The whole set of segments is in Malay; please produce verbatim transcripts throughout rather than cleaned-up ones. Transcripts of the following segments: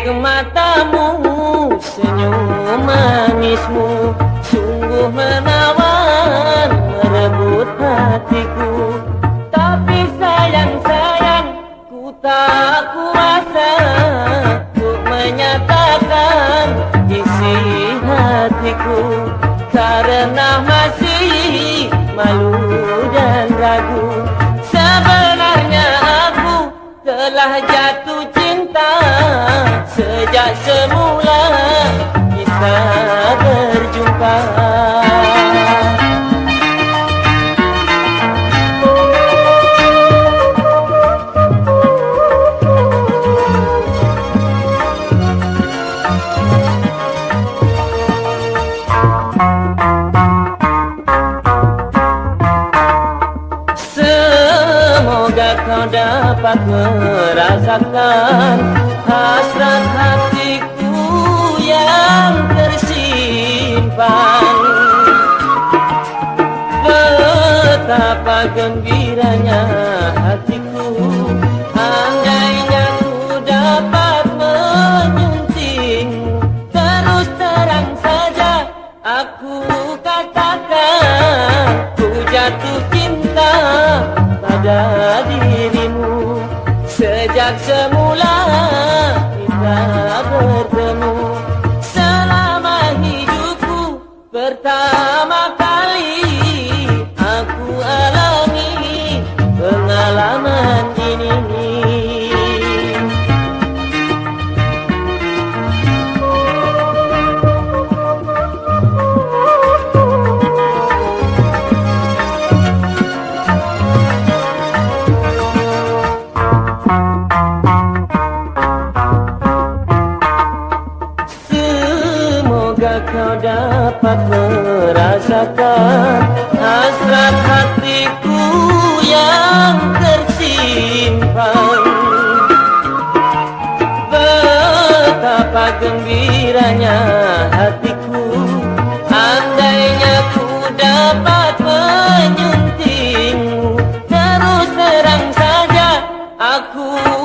matamu, senyum manismu sungguh menawan, merebut hatiku. Tapi sayang, sayang, ku tak kuasa untuk menyatakan isi hatiku, karena masih malu dan ragu. Sebenarnya aku telah jatuh cinta sejak semula kita berjumpa. Semoga kau dapat merasakan hasrat hatiku yang tersimpan. Betapa gembiranya hatiku andainya ku dapat menyuntingmu. Terus terang saja aku katakan, ku jatuh cinta pada dirimu. Sejak semula kita bertemu, selama hidupku pertama kali aku alami pengalaman ini. Kau dapat merasakan hasrat hatiku yang tersimpan. Betapa gembiranya hatiku andainya ku dapat menyuntingmu. Terus terang saja aku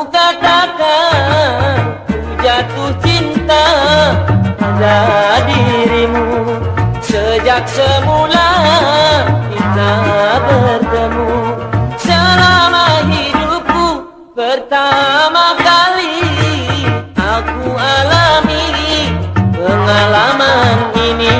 katakan, ku jatuh cinta pada dirimu. Sejak semula kita bertemu, selama hidupku pertama kali aku alami pengalaman ini.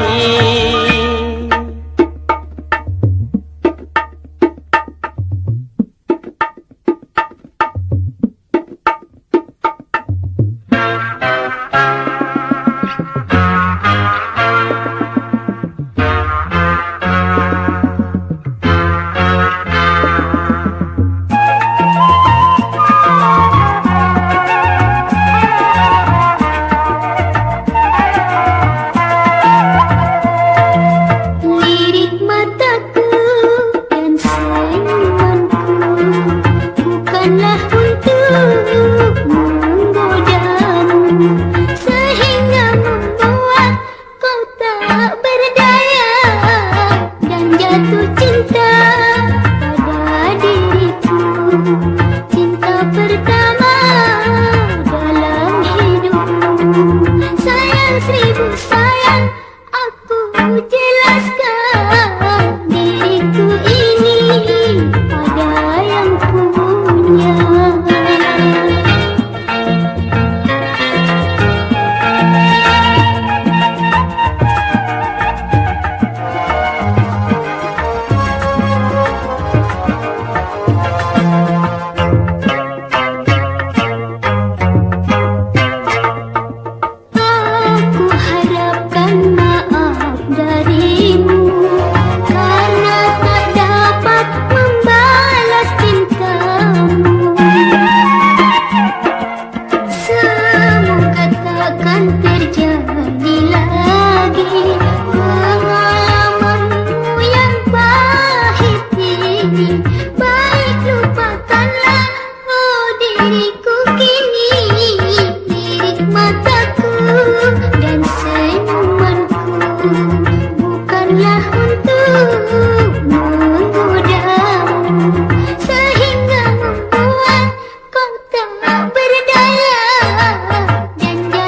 Sehingga membuat kau tak berdaya dan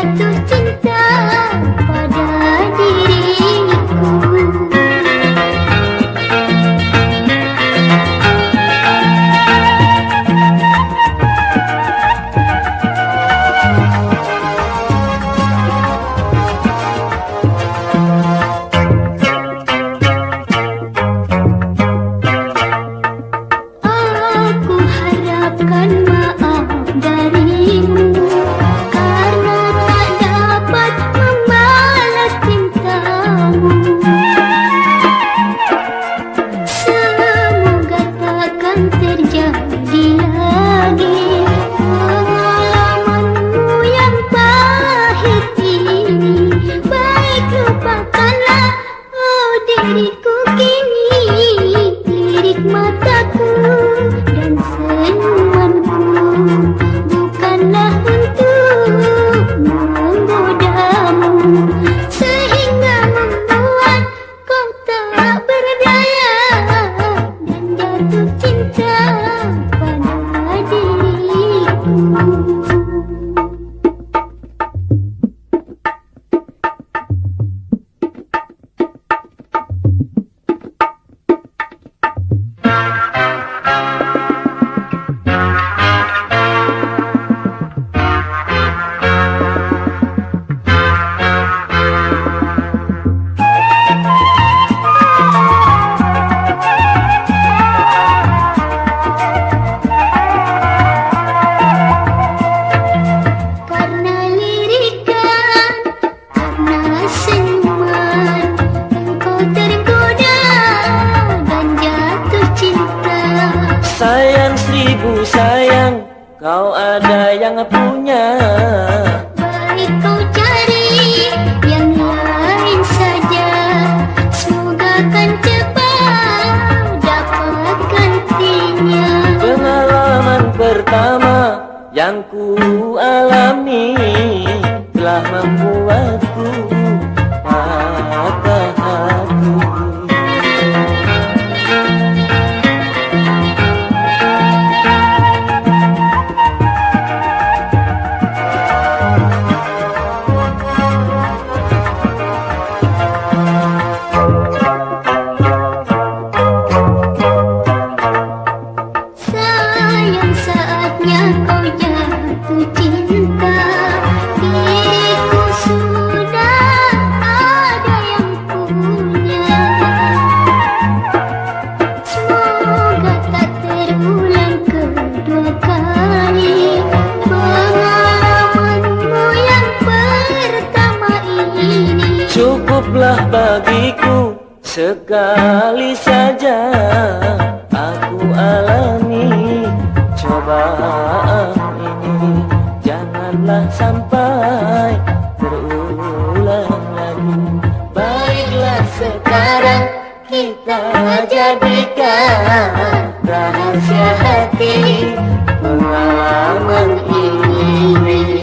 ada yang punya. Baik kau cari yang lain saja, semoga kan cepat dapat gantinya. Pengalaman pertama yang ku alami telah membuatku patah hati. Sayang saatnya kau jatuh cinta, diriku sudah ada yang punya. Semoga tak terulang kedua kali pengalamanmu yang pertama ini. Cukuplah bagiku sekali saja aku alami cobaan ini. Janganlah sampai terulang lagi. Baiklah sekarang kita jadikan rahasia hati pengalaman ini.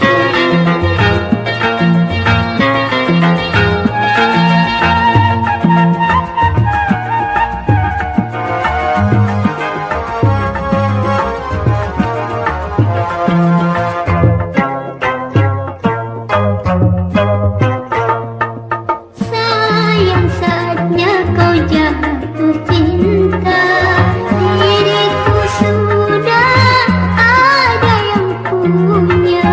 Sayang saatnya kau jatuh cinta, diriku sudah ada yang punya.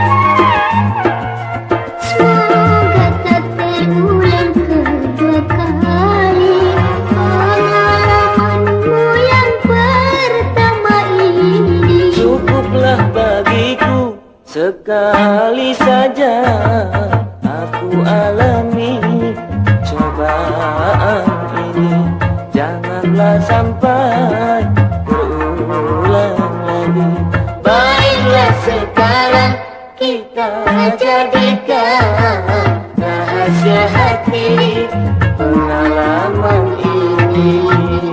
Semoga tak terulang kedua kali pengalamanmu yang pertama ini. Cukuplah bagiku sekali saja aku alami cobaan ini. Janganlah sampai terulang lagi. Baiklah sekarang kita jadikan rahasia hati pengalaman ini.